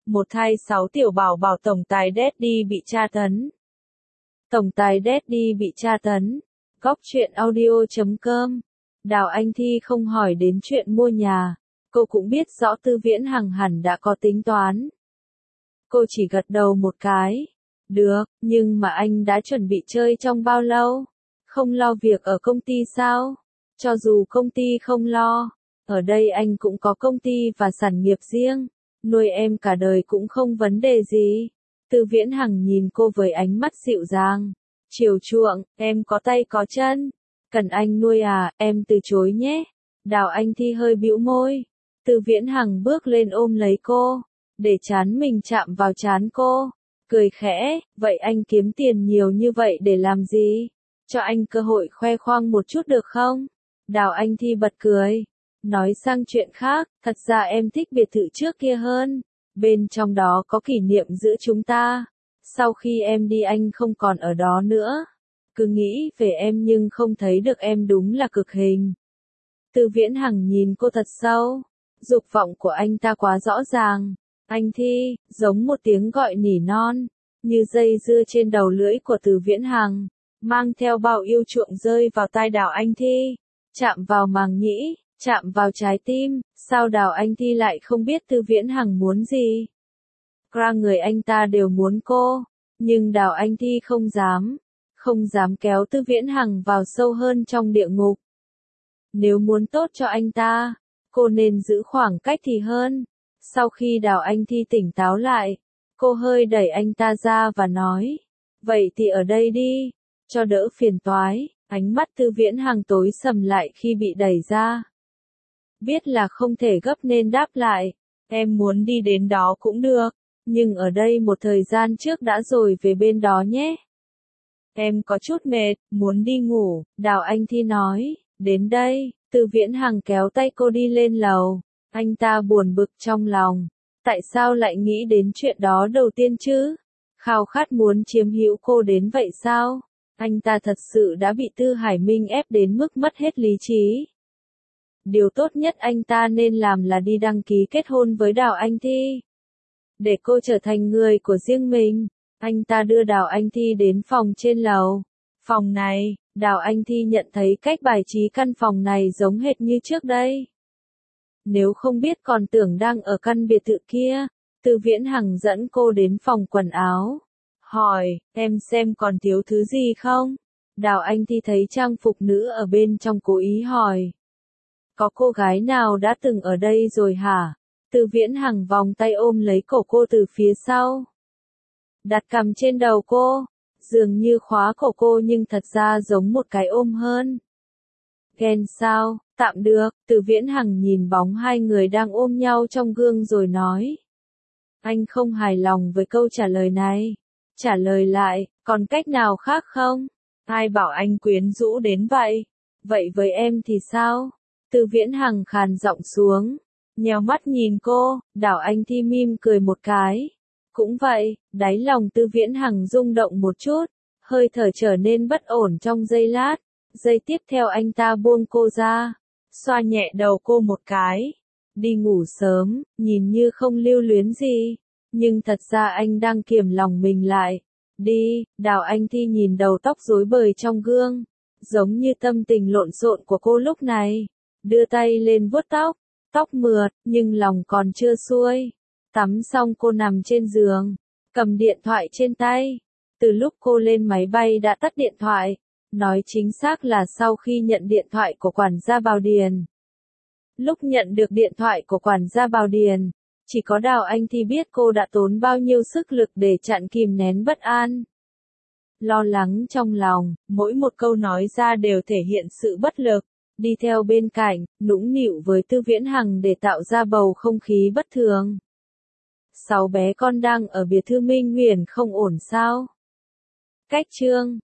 một thai 6 tiểu bảo bảo tổng tài Daddy bị tra tấn. Tổng tài Daddy bị tra tấn. Góc truyện audio.com. Đào Anh Thi không hỏi đến chuyện mua nhà. Cô cũng biết rõ Tư Viễn Hằng hẳn đã có tính toán. Cô chỉ gật đầu một cái. Được, nhưng mà anh đã chuẩn bị chơi trong bao lâu? Không lo việc ở công ty sao? Cho dù công ty không lo, ở đây anh cũng có công ty và sản nghiệp riêng. Nuôi em cả đời cũng không vấn đề gì. Tư Viễn Hằng nhìn cô với ánh mắt dịu dàng. Chiều chuộng, em có tay có chân. Cần anh nuôi à, em từ chối nhé. Đào Anh Thi hơi bĩu môi. Tư Viễn Hằng bước lên ôm lấy cô, để trán mình chạm vào trán cô. Cười khẽ, vậy anh kiếm tiền nhiều như vậy để làm gì? Cho anh cơ hội khoe khoang một chút được không? Đào Anh Thi bật cười. Nói sang chuyện khác, thật ra em thích biệt thự trước kia hơn. Bên trong đó có kỷ niệm giữa chúng ta. Sau khi em đi anh không còn ở đó nữa. Cứ nghĩ về em nhưng không thấy được em, đúng là cực hình. Tư Viễn Hằng nhìn cô thật sâu. Dục vọng của anh ta quá rõ ràng. Anh Thi, giống một tiếng gọi nỉ non, như dây dưa trên đầu lưỡi của Tư Viễn Hằng, mang theo bao yêu chuộng rơi vào tai Đào Anh Thi, chạm vào màng nhĩ, chạm vào trái tim. Sao Đào Anh Thi lại không biết Tư Viễn Hằng muốn gì? Cả người anh ta đều muốn cô, nhưng Đào Anh Thi không dám kéo Tư Viễn Hằng vào sâu hơn trong địa ngục. Nếu muốn tốt cho anh ta, cô nên giữ khoảng cách thì hơn. Sau khi Đào Anh Thi tỉnh táo lại, cô hơi đẩy anh ta ra và nói, vậy thì ở đây đi, cho đỡ phiền toái. Ánh mắt Tư Viễn Hằng tối sầm lại khi bị đẩy ra. Biết là không thể gấp nên đáp lại, em muốn đi đến đó cũng được, nhưng ở đây một thời gian trước đã rồi về bên đó nhé. Em có chút mệt, muốn đi ngủ, Đào Anh Thi nói. Đến đây, Tư Viễn Hằng kéo tay cô đi lên lầu. Anh ta buồn bực trong lòng. Tại sao lại nghĩ đến chuyện đó đầu tiên chứ? Khao khát muốn chiếm hữu cô đến vậy sao? Anh ta thật sự đã bị Tư Hải Minh ép đến mức mất hết lý trí. Điều tốt nhất anh ta nên làm là đi đăng ký kết hôn với Đào Anh Thi, để cô trở thành người của riêng mình. Anh ta đưa Đào Anh Thi đến phòng trên lầu. Phòng này, Đào Anh Thi nhận thấy cách bài trí căn phòng này giống hệt như trước đây. Nếu không biết còn tưởng đang ở căn biệt thự kia. Tư Viễn Hằng dẫn cô đến phòng quần áo. Hỏi, em xem còn thiếu thứ gì không? Đào Anh Thi thấy trang phục nữ ở bên trong cố ý hỏi. Có cô gái nào đã từng ở đây rồi hả? Tư Viễn Hằng vòng tay ôm lấy cổ cô từ phía sau. Đặt cằm trên đầu cô. Dường như khóa cổ cô nhưng thật ra giống một cái ôm hơn. Ghen sao? Tạm được. Tư Viễn Hằng nhìn bóng hai người đang ôm nhau trong gương rồi nói. Anh không hài lòng với câu trả lời này. Trả lời lại, còn cách nào khác không? Ai bảo anh quyến rũ đến vậy? Vậy với em thì sao? Tư Viễn Hằng khàn giọng xuống. Nhèo mắt nhìn cô, Đào Anh Thi mỉm cười một cái. Cũng vậy, đáy lòng Tư Viễn Hằng rung động một chút, hơi thở trở nên bất ổn trong giây lát. Giây tiếp theo anh ta buông cô ra, xoa nhẹ đầu cô một cái. Đi ngủ sớm, nhìn như không lưu luyến gì, nhưng thật ra anh đang kiềm lòng mình lại. Đi, Đào Anh Thi nhìn đầu tóc rối bời trong gương, giống như tâm tình lộn xộn của cô lúc này. Đưa tay lên vuốt tóc, tóc mượt, nhưng lòng còn chưa xuôi. Tắm xong cô nằm trên giường, cầm điện thoại trên tay. Từ lúc cô lên máy bay đã tắt điện thoại. Nói chính xác là sau khi nhận điện thoại của quản gia Bào Điền. Lúc nhận được điện thoại của quản gia Bào Điền, chỉ có Đào Anh Thi biết cô đã tốn bao nhiêu sức lực để chặn kìm nén bất an. Lo lắng trong lòng, mỗi một câu nói ra đều thể hiện sự bất lực. Đi theo bên cạnh, nũng nịu với Tư Viễn Hằng để tạo ra bầu không khí bất thường. 6 bé con đang ở biệt thự Minh Huyền không ổn sao? Cách chương